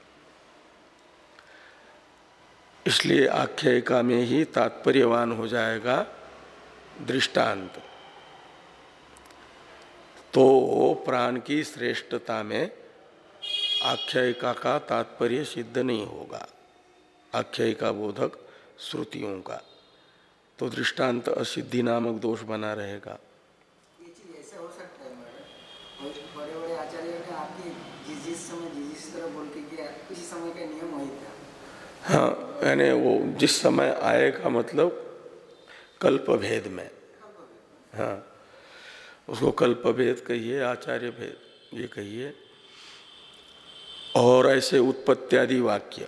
इसलिए आख्यायिका में ही तात्पर्यवान हो जाएगा दृष्टांत। तो प्राण की श्रेष्ठता में आख्यायिका का तात्पर्य सिद्ध नहीं होगा, आख्यायिका बोधक श्रुतियों का, तो दृष्टांत असिद्धि नामक दोष बना रहेगा। ये चीज ऐसा हो सकता है मैडम, बड़े बड़े आचार्य ने आपकी जिस जिस समय जिस जिस तरह बोल के किया उसी समय का नियम वही था। हाँ, यानी वो जिस समय आएगा मतलब कल्प भेद में, हाँ उसको कल्प भेद कहिए, आचार्य भेद ये कहिए। और ऐसे उत्पत्त्यादि वाक्य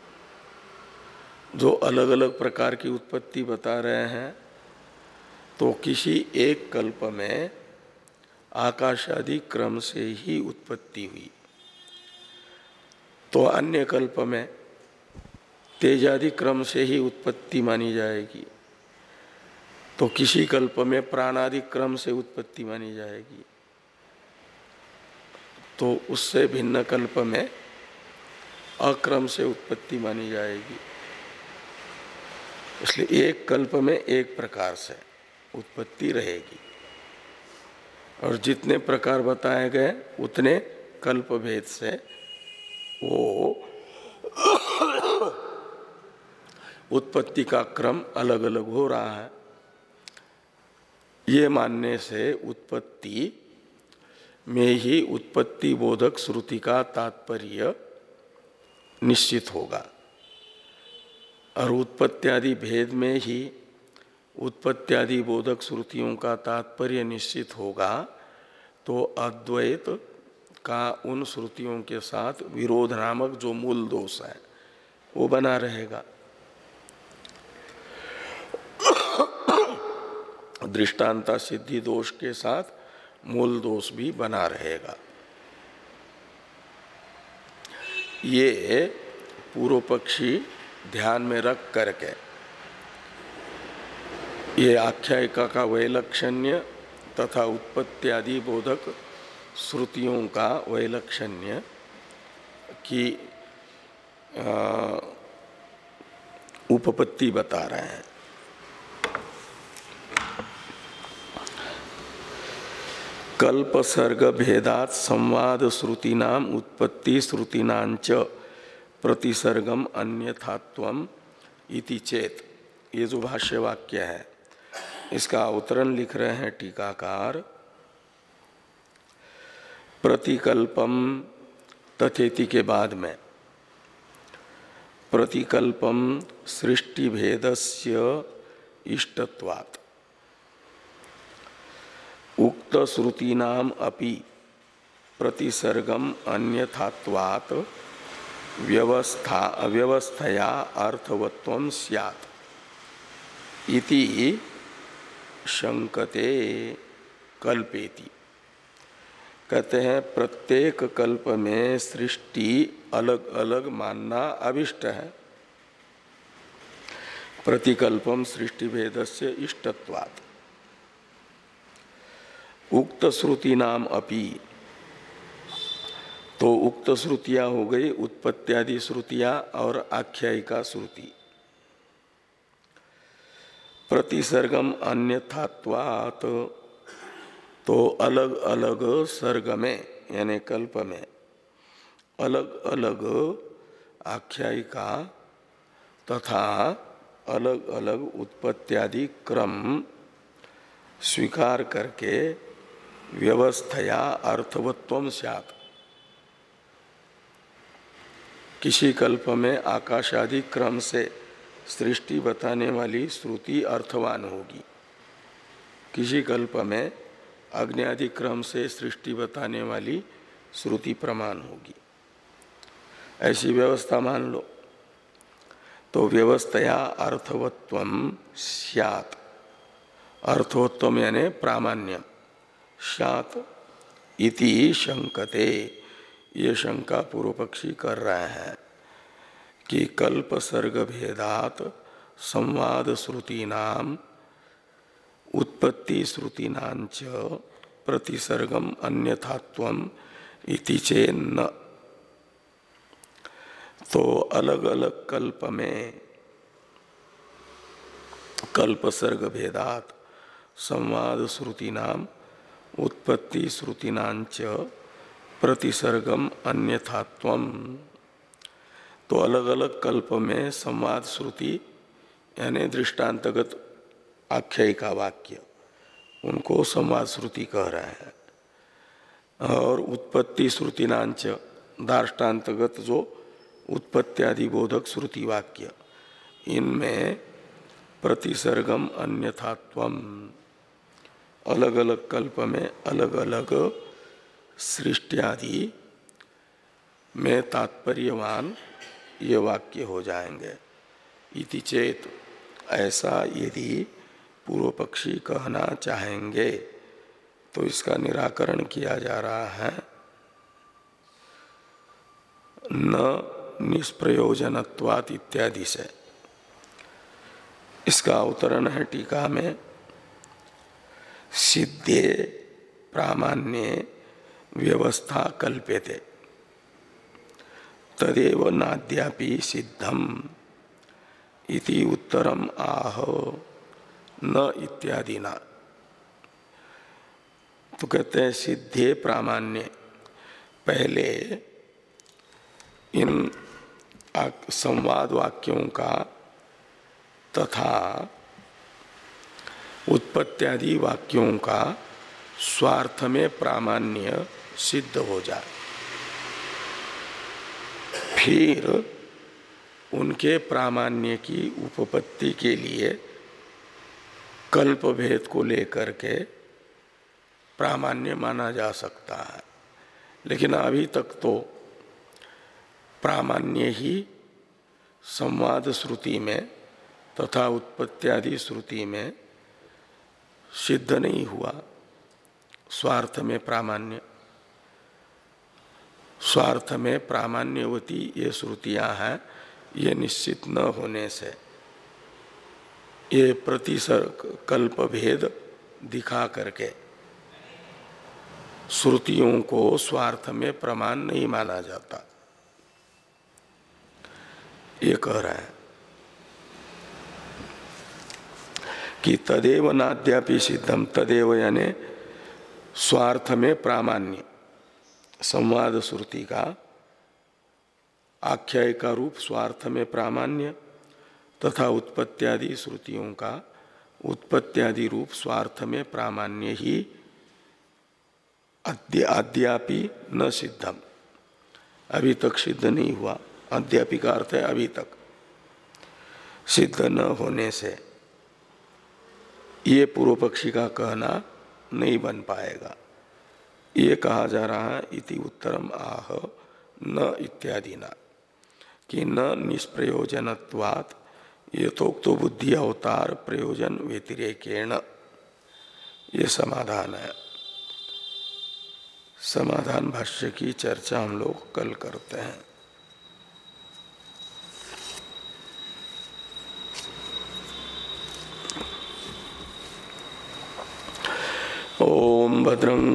जो अलग अलग प्रकार की उत्पत्ति बता रहे हैं, तो किसी एक कल्प में आकाशादि क्रम से ही उत्पत्ति हुई, तो अन्य कल्प में तेजादि क्रम से ही उत्पत्ति मानी जाएगी, तो किसी कल्प में प्राणादि क्रम से उत्पत्ति मानी जाएगी, तो उससे भिन्न कल्प में अक्रम से उत्पत्ति मानी जाएगी। इसलिए एक कल्प में एक प्रकार से उत्पत्ति रहेगी और जितने प्रकार बताए गए उतने कल्प भेद से वो उत्पत्ति का क्रम अलग अलग हो रहा है। ये मानने से उत्पत्ति में ही उत्पत्ति बोधक श्रुति का तात्पर्य निश्चित होगा और उत्पत्त्यादि भेद में ही उत्पत्त्यादि बोधक श्रुतियों का तात्पर्य निश्चित होगा, तो अद्वैत का उन श्रुतियों के साथ विरोध नामक जो मूल दोष है वो बना रहेगा। दृष्टांता सिद्धि दोष के साथ मूल दोष भी बना रहेगा। ये पूर्व पक्षी ध्यान में रख करके ये आख्यायिका का वैलक्षण्य तथा उत्पत्त्यादि बोधक श्रुतियों का वैलक्षण्य की उपपत्ति बता रहे हैं। कल्प सर्ग भेदात संवाद श्रुतीनाम उत्पत्ति श्रुतीनांच प्रतिसर्गम अन्यथात्वम इति चेत, ये जो भाष्य वाक्य है इसका अवतरण लिख रहे हैं टीकाकार। प्रतिकल्पम तथेति के बाद में प्रतिकल्पम सृष्टि भेदस्य इष्टत्वात् उक्त श्रुतीनाम अपि प्रतिसर्गम अन्यथात्वात् व्यवस्था अव्यवस्थया अर्थवत्वं स्यात् इति शंकते कल्पेति। कहते हैं प्रत्येक कल्प में सृष्टि अलग अलग मानना अभिष्ट है। प्रतिकल्पम सृष्टि भेदस्य इष्टत्वात् उक्त श्रुति नाम अपि, तो उक्त श्रुतियां हो गई उत्पत्त्यादि श्रुतियां और आख्यायिका श्रुति। प्रतिसर्गम अन्यथात्वात्, तो अलग अलग सर्ग में यानी कल्प में अलग अलग आख्यायिका तथा अलग अलग उत्पत्त्यादि क्रम स्वीकार करके व्यवस्थया अर्थवत्वम स्यात्, किसी कल्प में आकाशादि क्रम से सृष्टि बताने वाली श्रुति अर्थवान होगी, किसी कल्प में अग्नि क्रम से सृष्टि बताने वाली श्रुति प्रमाण होगी। ऐसी व्यवस्था मान लो तो व्यवस्थया अर्थवत्वम स्यात्, अर्थवत्वम यानी प्रामाण्यम, स्यात् इति शंकते, ये शंका पूर्व पक्षी कर रहे हैं कि कल्प सर्ग भेदात संवाद श्रुतीनाम उत्पत्ति श्रुतीनांच प्रतिसर्गम अन्यथात्वम इति चेन्न। तो अलग अलग कल्प में कल्प सर्ग भेदात संवाद श्रुतीनाम उत्पत्ति श्रुतीनांच प्रतिसर्गम अन्यथात्वम, तो अलग अलग कल्प में संवाद श्रुति यानी दृष्टांतगत आख्यायिका वाक्य उनको संवाद श्रुति कह रहे हैं, और उत्पत्ति श्रुतिनांच दार्ष्टान्तगत जो उत्पत्त्यादि बोधक श्रुति वाक्य, इनमें प्रतिसर्गम अन्यथात्वम, अलग अलग कल्प में अलग अलग सृष्टियादि में तात्पर्यवान ये वाक्य हो जाएंगे। इति चेत, ऐसा यदि पूर्व पक्षी कहना चाहेंगे तो इसका निराकरण किया जा रहा है न निष्प्रयोजनत्वात् इत्यादि से। इसका अवतरण है टीका में, सिद्धे प्रामाण्ये व्यवस्था कल्प्यते तदेव नाद्यापि सिद्धम इति उत्तरम आह न इत्यादि ना। तो कहते हैं सिद्धे प्रामाण्य, पहले इन संवाद वाक्यों का तथा उत्पत्त्यादि वाक्यों का स्वार्थ में प्रामाण्य सिद्ध हो जाए, फिर उनके प्रामाण्य की उपपत्ति के लिए कल्प भेद को लेकर के प्रामाण्य माना जा सकता है। लेकिन अभी तक तो प्रामाण्य ही संवाद श्रुति में तथा उत्पत्त्यादि श्रुति में सिद्ध नहीं हुआ। स्वार्थ में प्रामाण्य, स्वार्थ में प्रामाण्यवती ये श्रुतियां हैं, ये निश्चित न होने से ये प्रतिकल्प भेद दिखा करके श्रुतियों को स्वार्थ में प्रमाण नहीं माना जाता, ये कह रहा है कि तदेव नाद्यापि सिद्धम। तदेव यानी स्वार्थ में प्रामाण्य, संवाद श्रुति का आख्याय का रूप स्वार्थ में प्रामाण्य तथा उत्पत्त्यादि श्रुतियों का उत्पत्त्यादि रूप स्वार्थ में प्रामाण्य ही अद्यापि न सिद्धम, अभी तक सिद्ध नहीं हुआ। अद्यापि का अर्थ है अभी तक सिद्ध न होने से ये पूर्व पक्षी का कहना नहीं बन पाएगा। ये कहा जा रहा है इति उत्तरम आह न इत्यादि न, कि न निष्प्रयोजनत्वात् यथोक्तो बुद्धि अवतार प्रयोजन व्यतिरेकेण, ये समाधान है। समाधान भाष्य की चर्चा हम लोग कल करते हैं। ओम भद्रं